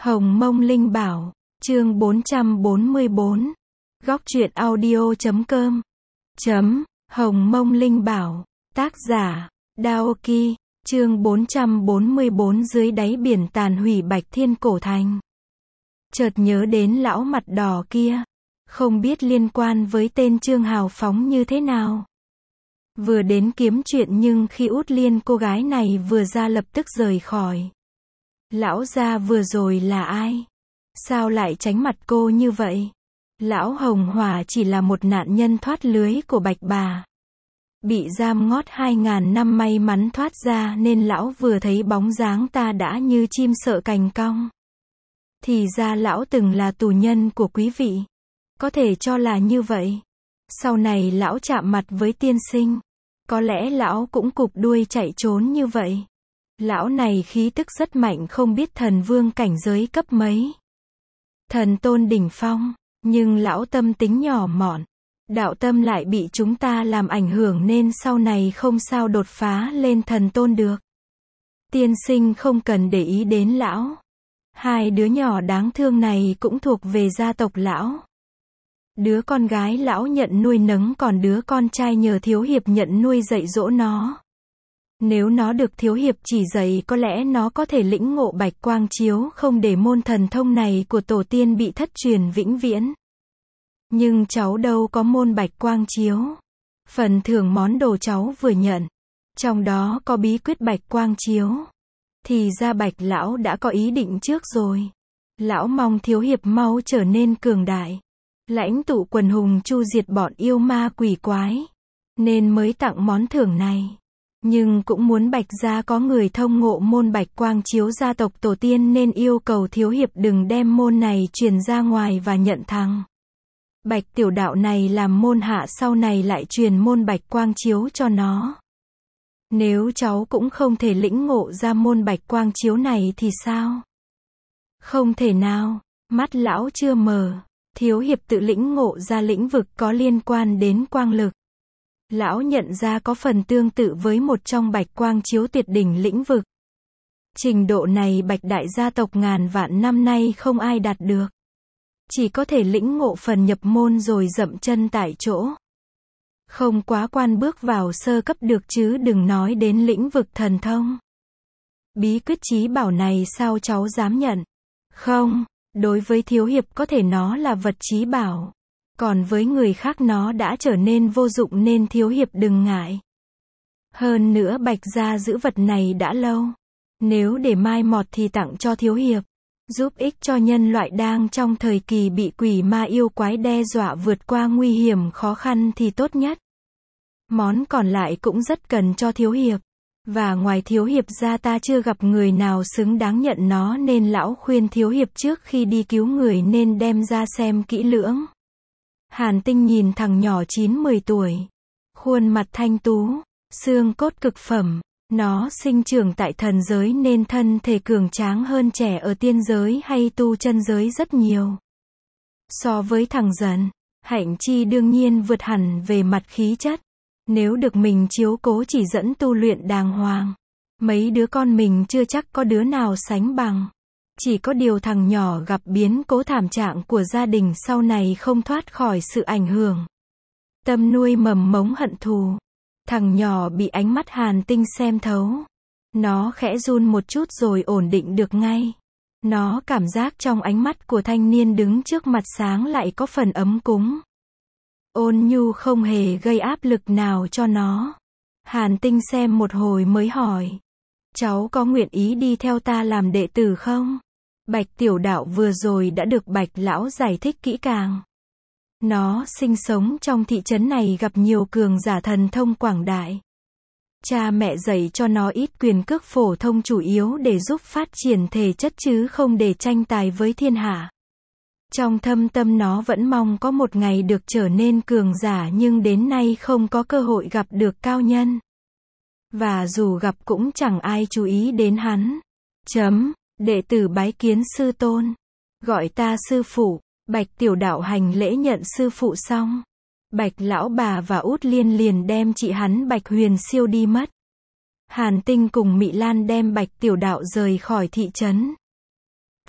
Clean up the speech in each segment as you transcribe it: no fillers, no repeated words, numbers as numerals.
Hồng Mông Linh Bảo, chương 444. Góc truyện audio.com. Hồng Mông Linh Bảo, tác giả, Daoki, chương 444 dưới đáy biển tàn hủy Bạch Thiên Cổ Thành. Chợt nhớ đến lão mặt đỏ kia, không biết liên quan với tên Trương hào phóng như thế nào. Vừa đến kiếm chuyện nhưng khi Út Liên cô gái này vừa ra lập tức rời khỏi. Lão gia vừa rồi là ai? Sao lại tránh mặt cô như vậy? Lão Hồng Hỏa chỉ là một nạn nhân thoát lưới của Bạch bà. Bị giam ngót 2000 năm may mắn thoát ra nên lão vừa thấy bóng dáng ta đã như chim sợ cành cong. Thì ra lão từng là tù nhân của quý vị. Có thể cho là như vậy. Sau này lão chạm mặt với tiên sinh. Có lẽ lão cũng cụp đuôi chạy trốn như vậy. Lão này khí tức rất mạnh, không biết thần vương cảnh giới cấp mấy. Thần tôn đỉnh phong, nhưng lão tâm tính nhỏ mọn. Đạo tâm lại bị chúng ta làm ảnh hưởng nên sau này không sao đột phá lên thần tôn được. Tiên sinh không cần để ý đến lão. Hai đứa nhỏ đáng thương này cũng thuộc về gia tộc lão. Đứa con gái lão nhận nuôi nấng, còn đứa con trai nhờ thiếu hiệp nhận nuôi dạy dỗ nó. Nếu nó được thiếu hiệp chỉ dạy có lẽ nó có thể lĩnh ngộ bạch quang chiếu, không để môn thần thông này của tổ tiên bị thất truyền vĩnh viễn. Nhưng cháu đâu có môn bạch quang chiếu. Phần thưởng món đồ cháu vừa nhận, trong đó có bí quyết bạch quang chiếu. Thì ra Bạch lão đã có ý định trước rồi. Lão mong thiếu hiệp mau trở nên cường đại, lãnh tụ quần hùng chu diệt bọn yêu ma quỷ quái, nên mới tặng món thưởng này. Nhưng cũng muốn Bạch gia có người thông ngộ môn bạch quang chiếu gia tộc tổ tiên nên yêu cầu thiếu hiệp đừng đem môn này truyền ra ngoài và nhận thằng Bạch tiểu đạo này làm môn hạ, sau này lại truyền môn bạch quang chiếu cho nó. Nếu cháu cũng không thể lĩnh ngộ ra môn bạch quang chiếu này thì sao? Không thể nào, mắt lão chưa mở. Thiếu hiệp tự lĩnh ngộ ra lĩnh vực có liên quan đến quang lực. Lão nhận ra có phần tương tự với một trong bạch quang chiếu tuyệt đỉnh lĩnh vực. Trình độ này Bạch đại gia tộc ngàn vạn năm nay không ai đạt được. Chỉ có thể lĩnh ngộ phần nhập môn rồi dậm chân tại chỗ. Không quá quan bước vào sơ cấp được chứ đừng nói đến lĩnh vực thần thông. Bí quyết chí bảo này sao cháu dám nhận? Không, đối với thiếu hiệp có thể nó là vật chí bảo. Còn với người khác nó đã trở nên vô dụng nên thiếu hiệp đừng ngại. Hơn nữa Bạch gia giữ vật này đã lâu. Nếu để mai mọt thì tặng cho thiếu hiệp. Giúp ích cho nhân loại đang trong thời kỳ bị quỷ ma yêu quái đe dọa vượt qua nguy hiểm khó khăn thì tốt nhất. Món còn lại cũng rất cần cho thiếu hiệp. Và ngoài thiếu hiệp ra ta chưa gặp người nào xứng đáng nhận nó nên lão khuyên thiếu hiệp trước khi đi cứu người nên đem ra xem kỹ lưỡng. Hàn Tinh nhìn thằng nhỏ 9-10 tuổi. Khuôn mặt thanh tú, xương cốt cực phẩm. Nó sinh trưởng tại thần giới nên thân thể cường tráng hơn trẻ ở tiên giới hay tu chân giới rất nhiều. So với thằng Dần, Hạnh Chi đương nhiên vượt hẳn về mặt khí chất. Nếu được mình chiếu cố chỉ dẫn tu luyện đàng hoàng, mấy đứa con mình chưa chắc có đứa nào sánh bằng. Chỉ có điều thằng nhỏ gặp biến cố thảm trạng của gia đình sau này không thoát khỏi sự ảnh hưởng. Tâm nuôi mầm mống hận thù. Thằng nhỏ bị ánh mắt Hàn Tinh xem thấu. Nó khẽ run một chút rồi ổn định được ngay. Nó cảm giác trong ánh mắt của thanh niên đứng trước mặt sáng lại có phần ấm cúng. Ôn nhu không hề gây áp lực nào cho nó. Hàn Tinh xem một hồi mới hỏi. Cháu có nguyện ý đi theo ta làm đệ tử không? Bạch tiểu đạo vừa rồi đã được Bạch lão giải thích kỹ càng. Nó sinh sống trong thị trấn này gặp nhiều cường giả thần thông quảng đại. Cha mẹ dạy cho nó ít quyền cước phổ thông chủ yếu để giúp phát triển thể chất chứ không để tranh tài với thiên hạ. Trong thâm tâm nó vẫn mong có một ngày được trở nên cường giả nhưng đến nay không có cơ hội gặp được cao nhân. Và dù gặp cũng chẳng ai chú ý đến hắn. Đệ tử bái kiến sư tôn. Gọi ta sư phụ. Bạch tiểu đạo hành lễ nhận sư phụ xong. Bạch lão bà và Út Liên liền đem chị hắn Bạch Huyền Siêu đi mất. Hàn Tinh cùng Mị Lan đem Bạch tiểu đạo rời khỏi thị trấn.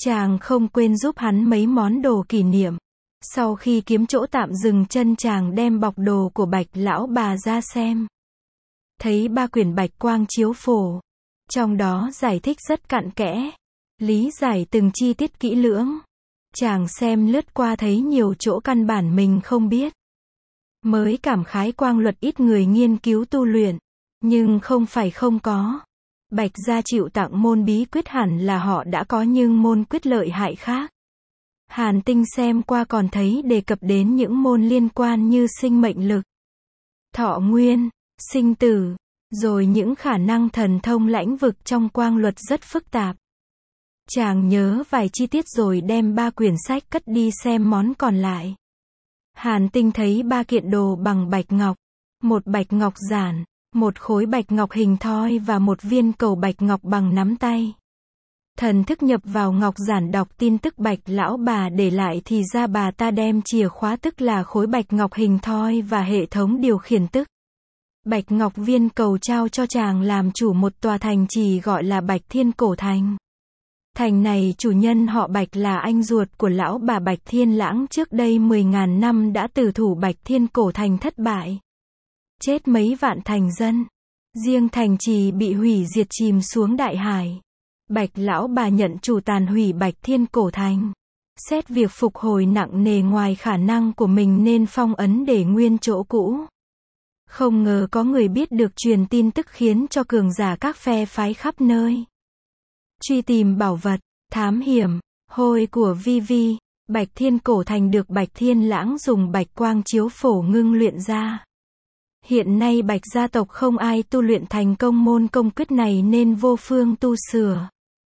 Chàng không quên giúp hắn mấy món đồ kỷ niệm. Sau khi kiếm chỗ tạm dừng chân, chàng đem bọc đồ của Bạch lão bà ra xem. Thấy 3 quyển Bạch Quang Chiếu Phổ. Trong đó giải thích rất cặn kẽ. Lý giải từng chi tiết kỹ lưỡng. Chàng xem lướt qua thấy nhiều chỗ căn bản mình không biết. Mới cảm khái quang luật ít người nghiên cứu tu luyện. Nhưng không phải không có. Bạch gia chịu tặng môn bí quyết hẳn là họ đã có, nhưng môn quyết lợi hại khác. Hàn Tinh xem qua còn thấy đề cập đến những môn liên quan như sinh mệnh lực, thọ nguyên, sinh tử, rồi những khả năng thần thông lãnh vực trong quang luật rất phức tạp. Chàng nhớ vài chi tiết rồi đem 3 quyển sách cất đi xem món còn lại. Hàn Tinh thấy 3 kiện đồ bằng bạch ngọc, một bạch ngọc giản, một khối bạch ngọc hình thoi và một viên cầu bạch ngọc bằng nắm tay. Thần thức nhập vào ngọc giản đọc tin tức Bạch lão bà để lại, thì ra bà ta đem chìa khóa tức là khối bạch ngọc hình thoi và hệ thống điều khiển tức bạch ngọc viên cầu trao cho chàng làm chủ một tòa thành trì gọi là Bạch Thiên Cổ Thành. Thành này chủ nhân họ Bạch là anh ruột của lão bà Bạch Thiên Lãng, trước đây 10.000 năm đã tử thủ Bạch Thiên Cổ Thành thất bại. Chết mấy vạn thành dân. Riêng thành trì bị hủy diệt chìm xuống đại hải. Bạch lão bà nhận chủ tàn hủy Bạch Thiên Cổ Thành. Xét việc phục hồi nặng nề ngoài khả năng của mình nên phong ấn để nguyên chỗ cũ. Không ngờ có người biết được truyền tin tức khiến cho cường giả các phe phái khắp nơi truy tìm bảo vật, thám hiểm, hôi của Vi Vi. Bạch Thiên Cổ Thành được Bạch Thiên Lãng dùng Bạch Quang Chiếu Phổ ngưng luyện ra. Hiện nay Bạch gia tộc không ai tu luyện thành công môn công quyết này nên vô phương tu sửa.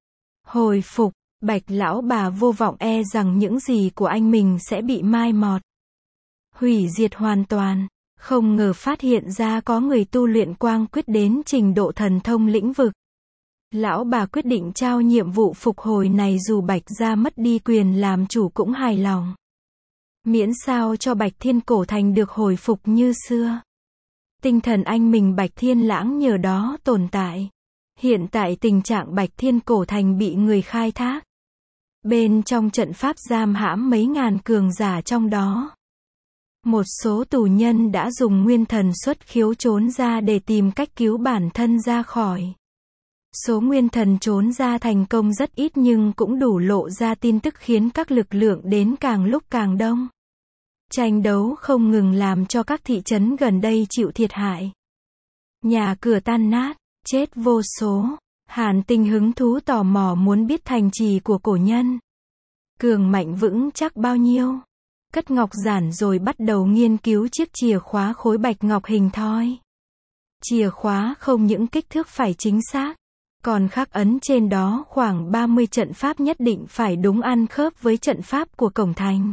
Hồi phục, Bạch lão bà vô vọng e rằng những gì của anh mình sẽ bị mai mọt, hủy diệt hoàn toàn. Không ngờ phát hiện ra có người tu luyện quang quyết đến trình độ thần thông lĩnh vực. Lão bà quyết định trao nhiệm vụ phục hồi này, dù Bạch gia mất đi quyền làm chủ cũng hài lòng. Miễn sao cho Bạch Thiên Cổ Thành được hồi phục như xưa. Tinh thần anh mình Bạch Thiên Lãng nhờ đó tồn tại. Hiện tại tình trạng Bạch Thiên Cổ Thành bị người khai thác. Bên trong trận pháp giam hãm mấy ngàn cường giả trong đó. Một số tù nhân đã dùng nguyên thần xuất khiếu trốn ra để tìm cách cứu bản thân ra khỏi. Số nguyên thần trốn ra thành công rất ít nhưng cũng đủ lộ ra tin tức khiến các lực lượng đến càng lúc càng đông. Tranh đấu không ngừng làm cho các thị trấn gần đây chịu thiệt hại. Nhà cửa tan nát, chết vô số. Hàn Tinh hứng thú tò mò muốn biết thành trì của cổ nhân cường mạnh vững chắc bao nhiêu. Cất ngọc giản rồi bắt đầu nghiên cứu chiếc chìa khóa khối bạch ngọc hình thoi. Chìa khóa không những kích thước phải chính xác, còn khắc ấn trên đó khoảng 30 trận pháp nhất định phải đúng ăn khớp với trận pháp của cổng thành.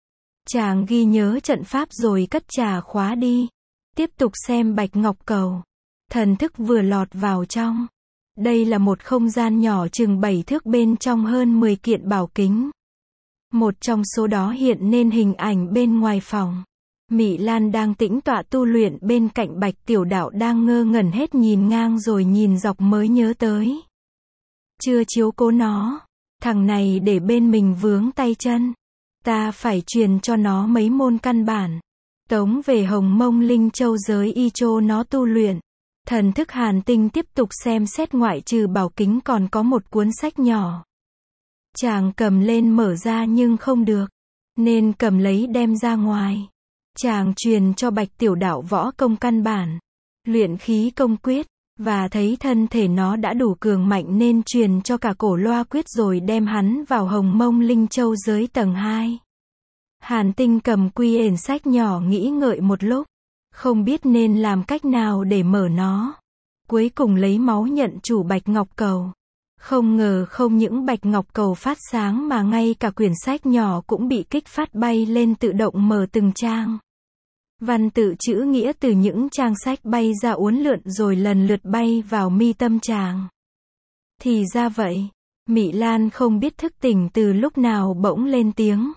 Chàng ghi nhớ trận pháp rồi cất chìa khóa đi. Tiếp tục xem bạch ngọc cầu. Thần thức vừa lọt vào trong. Đây là một không gian nhỏ chừng 7 thước, bên trong hơn 10 kiện bảo kính. Một trong số đó hiện nên hình ảnh bên ngoài phòng. Mị Lan đang tĩnh tọa tu luyện bên cạnh Bạch Tiểu Đạo đang ngơ ngẩn hết nhìn ngang rồi nhìn dọc mới nhớ tới. Chưa chiếu cố nó. Thằng này để bên mình vướng tay chân. Ta phải truyền cho nó mấy môn căn bản. Tống về Hồng Mông Linh Châu giới y chô nó tu luyện. Thần thức Hàn Tinh tiếp tục xem xét, ngoại trừ bảo kính còn có một cuốn sách nhỏ. Chàng cầm lên mở ra nhưng không được, nên cầm lấy đem ra ngoài. Chàng truyền cho Bạch Tiểu Đạo võ công căn bản, luyện khí công quyết, và thấy thân thể nó đã đủ cường mạnh nên truyền cho cả cổ loa quyết rồi đem hắn vào Hồng Mông Linh Châu giới tầng 2. Hàn Tinh cầm quy ển sách nhỏ nghĩ ngợi một lúc, không biết nên làm cách nào để mở nó. Cuối cùng lấy máu nhận chủ bạch ngọc cầu. Không ngờ không những bạch ngọc cầu phát sáng mà ngay cả quyển sách nhỏ cũng bị kích phát bay lên, tự động mở từng trang. Văn tự chữ nghĩa từ những trang sách bay ra uốn lượn rồi lần lượt bay vào mi tâm chàng. Thì ra vậy. Mị Lan không biết thức tỉnh từ lúc nào bỗng lên tiếng.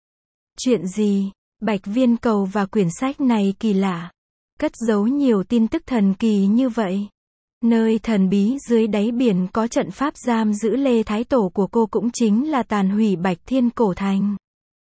Chuyện gì? Bạch viên cầu và quyển sách này kỳ lạ. Cất giấu nhiều tin tức thần kỳ như vậy. Nơi thần bí dưới đáy biển có trận pháp giam giữ Lê Thái Tổ của cô cũng chính là tàn hủy Bạch Thiên Cổ Thành.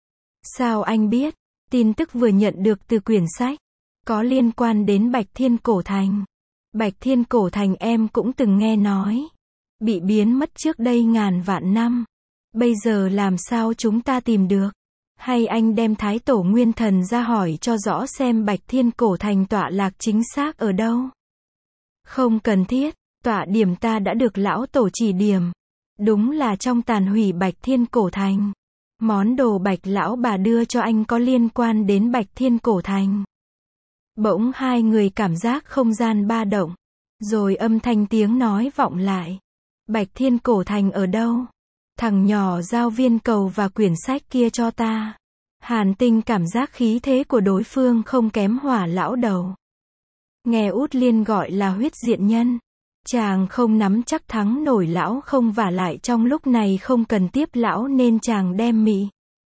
Sao anh biết? Tin tức vừa nhận được từ quyển sách. Có liên quan đến Bạch Thiên Cổ Thành. Bạch Thiên Cổ Thành em cũng từng nghe nói. Bị biến mất trước đây ngàn vạn năm. Bây giờ làm sao chúng ta tìm được? Hay anh đem Thái Tổ Nguyên Thần ra hỏi cho rõ xem Bạch Thiên Cổ Thành tọa lạc chính xác ở đâu? Không cần thiết, tọa điểm ta đã được lão tổ chỉ điểm. Đúng là trong tàn hủy Bạch Thiên Cổ Thành. Món đồ Bạch lão bà đưa cho anh có liên quan đến Bạch Thiên Cổ Thành. Bỗng hai người cảm giác không gian ba động. Rồi âm thanh tiếng nói vọng lại. Bạch Thiên Cổ Thành ở đâu? Thằng nhỏ giao viên cầu và quyển sách kia cho ta. Hàn Tinh cảm giác khí thế của đối phương không kém Hỏa lão đầu. Nghe Út Liên gọi là huyết diện nhân. Chàng không nắm chắc thắng nổi lão không, vả lại trong lúc này không cần tiếp lão nên chàng đem Mị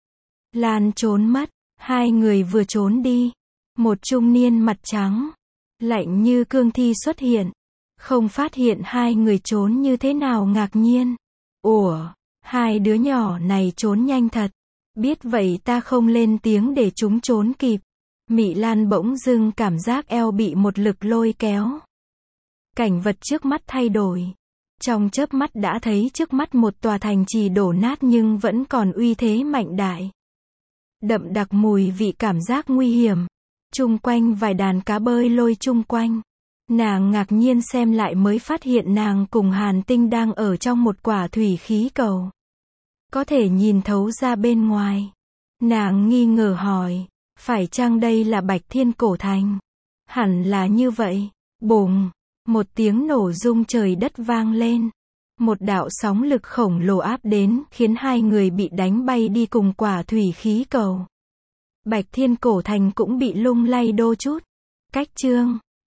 Lan trốn mất. Hai người vừa trốn đi. Một trung niên mặt trắng, lạnh như cương thi xuất hiện. Không phát hiện hai người trốn như thế nào ngạc nhiên. Ủa, hai đứa nhỏ này trốn nhanh thật. Biết vậy ta không lên tiếng để chúng trốn kịp. Mị Lan bỗng dưng cảm giác eo bị một lực lôi kéo. Cảnh vật trước mắt thay đổi. Trong chớp mắt đã thấy trước mắt một tòa thành trì đổ nát nhưng vẫn còn uy thế mạnh đại. Đậm đặc mùi vị cảm giác nguy hiểm. Chung quanh vài đàn cá bơi lôi chung quanh. Nàng ngạc nhiên xem lại mới phát hiện nàng cùng Hàn Tinh đang ở trong một quả thủy khí cầu. Có thể nhìn thấu ra bên ngoài. Nàng nghi ngờ hỏi, phải chăng đây là Bạch Thiên Cổ Thành? Hẳn là như vậy. Bùng, một tiếng nổ rung trời đất vang lên. Một đạo sóng lực khổng lồ áp đến, khiến hai người bị đánh bay đi cùng quả thủy khí cầu. Bạch Thiên Cổ Thành cũng bị lung lay đô chút. Cách chương